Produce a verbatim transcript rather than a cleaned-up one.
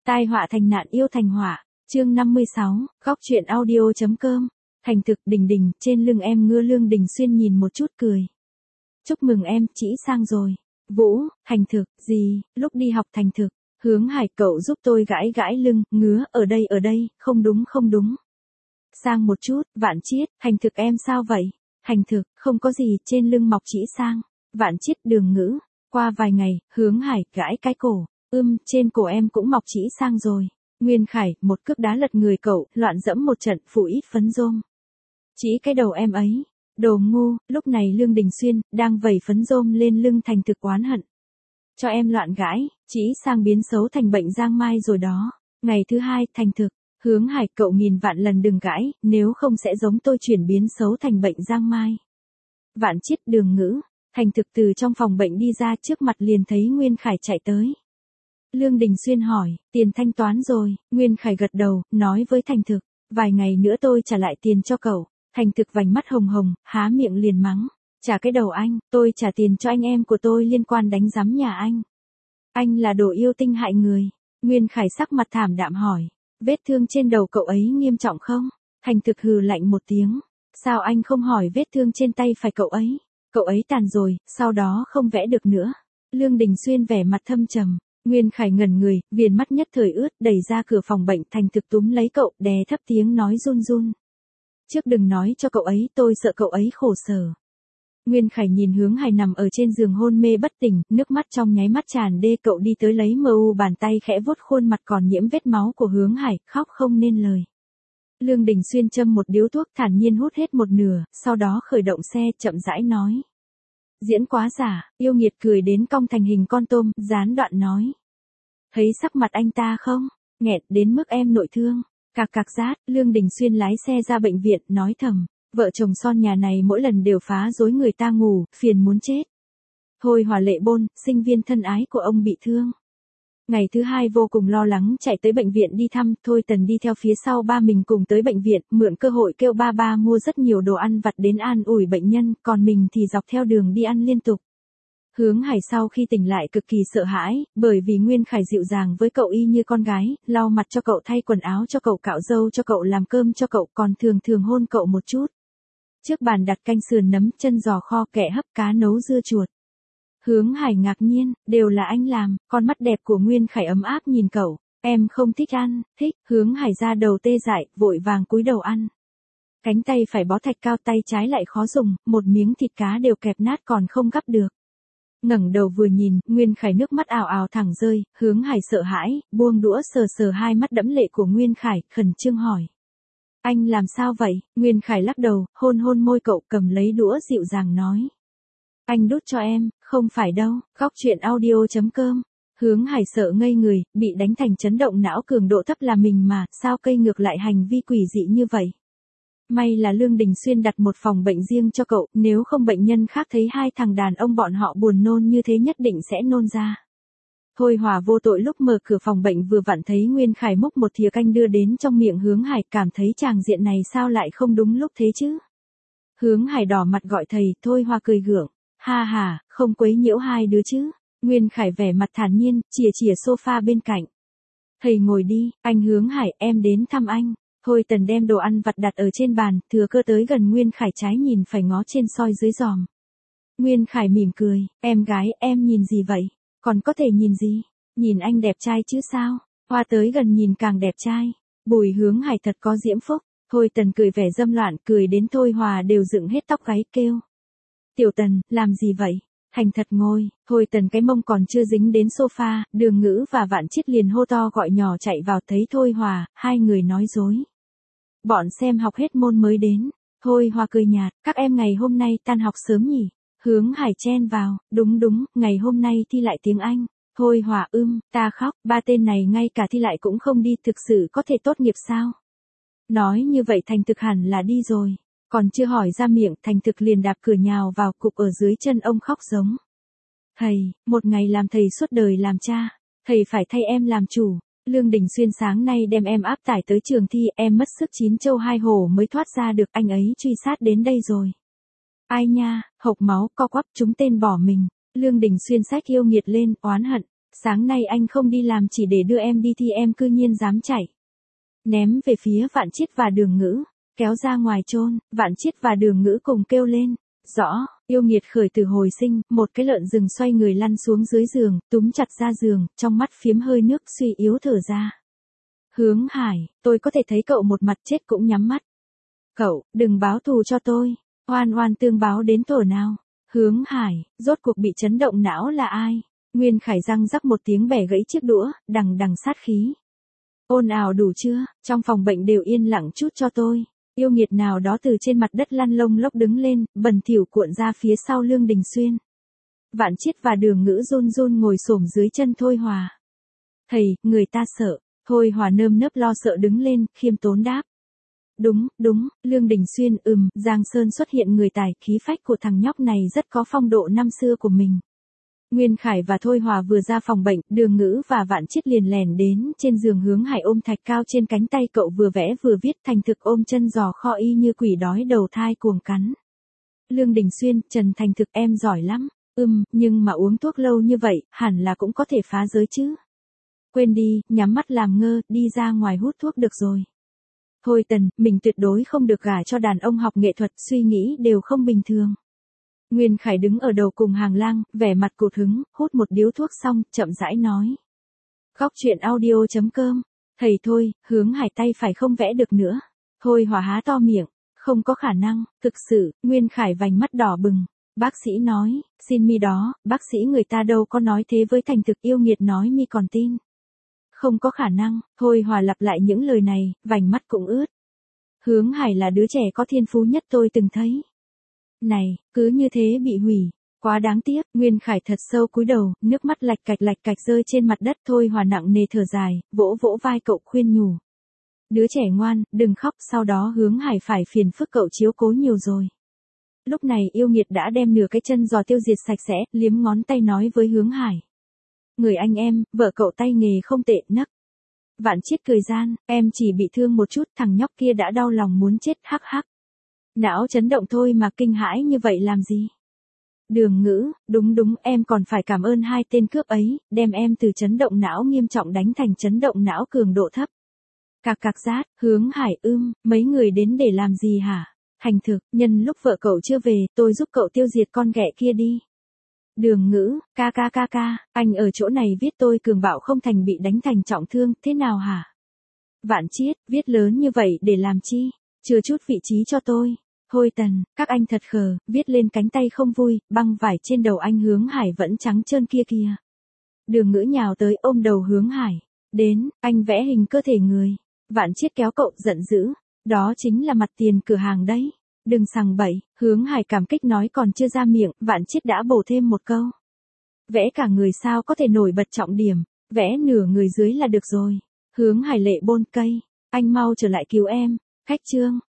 Tai họa thành nạn yêu thành họa, chương năm mươi sáu, góc truyện audio.com. Thành thực Đình Đình, trên lưng em ngưa Lương Đình Xuyên nhìn một chút cười. Chúc mừng em, chỉ sang rồi. Vũ, thành thực, gì, lúc đi học thành thực, Hướng Hải cậu giúp tôi gãi gãi lưng, ngứa, ở đây ở đây, không đúng không đúng. Sang một chút, Vạn Chiết, thành thực em sao vậy? Thành thực, không có gì, trên lưng mọc chỉ sang. Vạn Chiết Đường Ngữ, qua vài ngày, Hướng Hải gãi cái cổ, ưm, trên cổ em cũng mọc chỉ sang rồi. Nguyên Khải, một cước đá lật người cậu, loạn dẫm một trận, phủ ít phấn rôm. Chỉ cái đầu em ấy. Đồ ngu, lúc này Lương Đình Xuyên, đang vẩy phấn rôm lên lưng thành thực oán hận. Cho em loạn gãi, chỉ sang biến xấu thành bệnh giang mai rồi đó. Ngày thứ hai, thành thực, Hướng Hải cậu nghìn vạn lần đừng gãi, nếu không sẽ giống tôi chuyển biến xấu thành bệnh giang mai. Vạn Chiết Đường Ngữ, thành thực từ trong phòng bệnh đi ra trước mặt liền thấy Nguyên Khải chạy tới. Lương Đình Xuyên hỏi, tiền thanh toán rồi, Nguyên Khải gật đầu, nói với thành thực, vài ngày nữa tôi trả lại tiền cho cậu. Thành thực vành mắt hồng hồng, há miệng liền mắng, trả cái đầu anh, tôi trả tiền cho anh em của tôi liên quan đánh giám nhà anh. Anh là đồ yêu tinh hại người. Nguyên Khải sắc mặt thảm đạm hỏi, vết thương trên đầu cậu ấy nghiêm trọng không? Thành thực hừ lạnh một tiếng, sao anh không hỏi vết thương trên tay phải cậu ấy? Cậu ấy tàn rồi, sau đó không vẽ được nữa. Lương Đình Xuyên vẻ mặt thâm trầm. Nguyên Khải ngẩn người, viền mắt nhất thời ướt, đẩy ra cửa phòng bệnh, thành thực túm lấy cậu, đè thấp tiếng nói run run. Trước đừng nói cho cậu ấy, tôi sợ cậu ấy khổ sở. Nguyên Khải nhìn Hướng Hải nằm ở trên giường hôn mê bất tỉnh, nước mắt trong nháy mắt tràn đê, cậu đi tới lấy mờ u bàn tay khẽ vuốt khuôn mặt còn nhiễm vết máu của Hướng Hải, khóc không nên lời. Lương Đình Xuyên châm một điếu thuốc thản nhiên hút hết một nửa, sau đó khởi động xe, chậm rãi nói. Diễn quá giả, yêu nghiệt cười đến cong thành hình con tôm, gián đoạn nói. Thấy sắc mặt anh ta không? Nghẹt đến mức em nội thương. Cạc cạc rát, Lương Đình Xuyên lái xe ra bệnh viện, nói thầm, vợ chồng son nhà này mỗi lần đều phá rối người ta ngủ, phiền muốn chết. Thôi Hòa Lệ Bôn, sinh viên thân ái của ông bị thương. Ngày thứ hai vô cùng lo lắng chạy tới bệnh viện đi thăm, Thôi Tần đi theo phía sau ba mình cùng tới bệnh viện, mượn cơ hội kêu ba ba mua rất nhiều đồ ăn vặt đến an ủi bệnh nhân, còn mình thì dọc theo đường đi ăn liên tục. Hướng Hải sau khi tỉnh lại cực kỳ sợ hãi, bởi vì Nguyên Khải dịu dàng với cậu y như con gái, lau mặt cho cậu, thay quần áo cho cậu, cạo râu cho cậu, làm cơm cho cậu, còn thường thường hôn cậu một chút. Trước bàn đặt canh sườn nấm, chân giò kho, kẹ hấp, cá nấu dưa chuột. Hướng Hải ngạc nhiên, đều là anh làm, con mắt đẹp của Nguyên Khải ấm áp nhìn cậu, em không thích ăn, thích, Hướng Hải ra đầu tê dại, vội vàng cúi đầu ăn. Cánh tay phải bó thạch cao, tay trái lại khó dùng, một miếng thịt cá đều kẹp nát còn không gắp được. Ngẩng đầu vừa nhìn, Nguyên Khải nước mắt ào ào thẳng rơi, Hướng Hải sợ hãi, buông đũa sờ sờ hai mắt đẫm lệ của Nguyên Khải, khẩn trương hỏi. Anh làm sao vậy? Nguyên Khải lắc đầu, hôn hôn môi cậu, cầm lấy đũa dịu dàng nói. Anh đút cho em, không phải đâu, góc truyện audio.com. Hướng Hải sợ ngây người, bị đánh thành chấn động não cường độ thấp là mình mà, sao cây ngược lại hành vi quỷ dị như vậy? May là Lương Đình Xuyên đặt một phòng bệnh riêng cho cậu, nếu không bệnh nhân khác thấy hai thằng đàn ông bọn họ buồn nôn như thế nhất định sẽ nôn ra. Thôi Hòa vô tội lúc mở cửa phòng bệnh vừa vặn thấy Nguyên Khải múc một thìa canh đưa đến trong miệng Hướng Hải, cảm thấy tràng diện này sao lại không đúng lúc thế chứ. Hướng Hải đỏ mặt gọi thầy, Thôi Hòa cười gượng, ha ha, không quấy nhiễu hai đứa chứ. Nguyên Khải vẻ mặt thản nhiên, chìa chìa sofa bên cạnh. Thầy ngồi đi, anh Hướng Hải, em đến thăm anh. Thôi Tần đem đồ ăn vặt đặt ở trên bàn, thừa cơ tới gần Nguyên Khải trái nhìn phải ngó trên soi dưới giòm. Nguyên Khải mỉm cười, em gái, em nhìn gì vậy? Còn có thể nhìn gì? Nhìn anh đẹp trai chứ sao? Hoa tới gần nhìn càng đẹp trai. Bùi Hướng Hải thật có diễm phúc. Thôi Tần cười vẻ dâm loạn, cười đến Thôi Hòa đều dựng hết tóc gáy kêu. Tiểu Tần, làm gì vậy? Thành thật ngồi, Thôi Tần cái mông còn chưa dính đến sofa, Đường Ngữ và Vạn Chiết liền hô to gọi nhỏ chạy vào, thấy Thôi Hòa, hai người nói dối. Bọn xem học hết môn mới đến. Thôi Hòa cười nhạt, các em ngày hôm nay tan học sớm nhỉ? Hướng Hải chen vào, đúng đúng, ngày hôm nay thi lại tiếng Anh. Thôi Hòa ưm, ta khóc, ba tên này ngay cả thi lại cũng không đi, thực sự có thể tốt nghiệp sao? Nói như vậy thành thực hẳn là đi rồi. Còn chưa hỏi ra miệng, thành thực liền đạp cửa nhào vào, cục ở dưới chân ông khóc giống. Thầy, một ngày làm thầy suốt đời làm cha. Thầy phải thay em làm chủ. Lương Đình Xuyên sáng nay đem em áp tải tới trường thi, em mất sức chín châu hai hổ mới thoát ra được, anh ấy truy sát đến đây rồi. Ai nha, hộc máu, co quắp, chúng tên bỏ mình. Lương Đình Xuyên xách yêu nghiệt lên, oán hận. Sáng nay anh không đi làm chỉ để đưa em đi thì em cư nhiên dám chạy. Ném về phía Vạn Chiết và Đường Ngữ, kéo ra ngoài chôn. Vạn Chiết và Đường Ngữ cùng kêu lên. Rõ, yêu nghiệt khởi từ hồi sinh, một cái lợn rừng xoay người lăn xuống dưới giường, túm chặt ra giường, trong mắt phiếm hơi nước suy yếu thở ra. Hướng Hải, tôi có thể thấy cậu một mặt chết cũng nhắm mắt. Cậu, đừng báo thù cho tôi. Oan oan tương báo đến tổ nào. Hướng Hải, rốt cuộc bị chấn động não là ai? Nguyên Khải răng rắc một tiếng bẻ gãy chiếc đũa, đằng đằng sát khí. Ồn ào đủ chưa, trong phòng bệnh đều yên lặng chút cho tôi. Yêu nghiệt nào đó từ trên mặt đất lăn lông lốc đứng lên, bẩn thỉu cuộn ra phía sau Lương Đình Xuyên. Vạn Chiết và Đường Ngữ run run ngồi xổm dưới chân Thôi Hòa. Thầy, người ta sợ. Thôi Hòa nơm nớp lo sợ đứng lên, khiêm tốn đáp. Đúng, đúng, Lương Đình Xuyên ừm, Giang Sơn xuất hiện người tài, khí phách của thằng nhóc này rất có phong độ năm xưa của mình. Nguyên Khải và Thôi Hòa vừa ra phòng bệnh, Đường Ngữ và Vạn Chiết liền lèn đến trên giường Hướng Hải ôm thạch cao trên cánh tay cậu vừa vẽ vừa viết thành thực ôm chân giò kho y như quỷ đói đầu thai cuồng cắn. Lương Đình Xuyên, Trần Thành Thực em giỏi lắm, ừm, nhưng mà uống thuốc lâu như vậy, hẳn là cũng có thể phá giới chứ. Quên đi, nhắm mắt làm ngơ, đi ra ngoài hút thuốc được rồi. Thôi Tần, mình tuyệt đối không được gả cho đàn ông học nghệ thuật, suy nghĩ đều không bình thường. Nguyên Khải đứng ở đầu cùng hàng lang, vẻ mặt cụt hứng, hút một điếu thuốc xong, chậm rãi nói. Góc truyện audio chấm com, thầy Thôi, Hướng Hải tay phải không vẽ được nữa. Thôi Hòa há to miệng, không có khả năng, thực sự, Nguyên Khải vành mắt đỏ bừng. Bác sĩ nói, xin mi đó, bác sĩ người ta đâu có nói thế với Thành Thực, yêu nghiệt nói mi còn tin. Không có khả năng, Thôi Hòa lặp lại những lời này, vành mắt cũng ướt. Hướng Hải là đứa trẻ có thiên phú nhất tôi từng thấy. Này, cứ như thế bị hủy, quá đáng tiếc. Nguyên Khải thật sâu cúi đầu, nước mắt lạch cạch lạch cạch rơi trên mặt đất. Thôi Hòa nặng nề thở dài, vỗ vỗ vai cậu khuyên nhủ. Đứa trẻ ngoan, đừng khóc, sau đó Hướng Hải phải phiền phức cậu chiếu cố nhiều rồi. Lúc này yêu nghiệt đã đem nửa cái chân giò tiêu diệt sạch sẽ, liếm ngón tay nói với Hướng Hải. Người anh em, vợ cậu tay nghề không tệ nấc. Vạn Chiết cười gian, em chỉ bị thương một chút, thằng nhóc kia đã đau lòng muốn chết, hắc hắc. Não chấn động thôi mà kinh hãi như vậy làm gì? Đường Ngữ, đúng đúng, em còn phải cảm ơn hai tên cướp ấy, đem em từ chấn động não nghiêm trọng đánh thành chấn động não cường độ thấp. Cạc cạc rát, Hướng Hải ưm, mấy người đến để làm gì hả? Thành Thực, nhân lúc vợ cậu chưa về, tôi giúp cậu tiêu diệt con ghẹ kia đi. Đường Ngữ, ca ca ca ca, anh ở chỗ này viết tôi cường bạo không thành bị đánh thành trọng thương, thế nào hả? Vạn Chiết, viết lớn như vậy để làm chi? Chưa chút vị trí cho tôi. Thôi Tần, các anh thật khờ, viết lên cánh tay không vui, băng vải trên đầu anh Hướng Hải vẫn trắng trơn kia kìa. Đường Ngữ nhào tới ôm đầu Hướng Hải. Đến, anh vẽ hình cơ thể người. Vạn Chiết kéo cậu giận dữ. Đó chính là mặt tiền cửa hàng đấy. Đừng sằng bậy, Hướng Hải cảm kích nói còn chưa ra miệng, Vạn Chiết đã bổ thêm một câu. Vẽ cả người sao có thể nổi bật trọng điểm, vẽ nửa người dưới là được rồi. Hướng Hải lệ bôn cây, anh mau trở lại cứu em. Khách trương,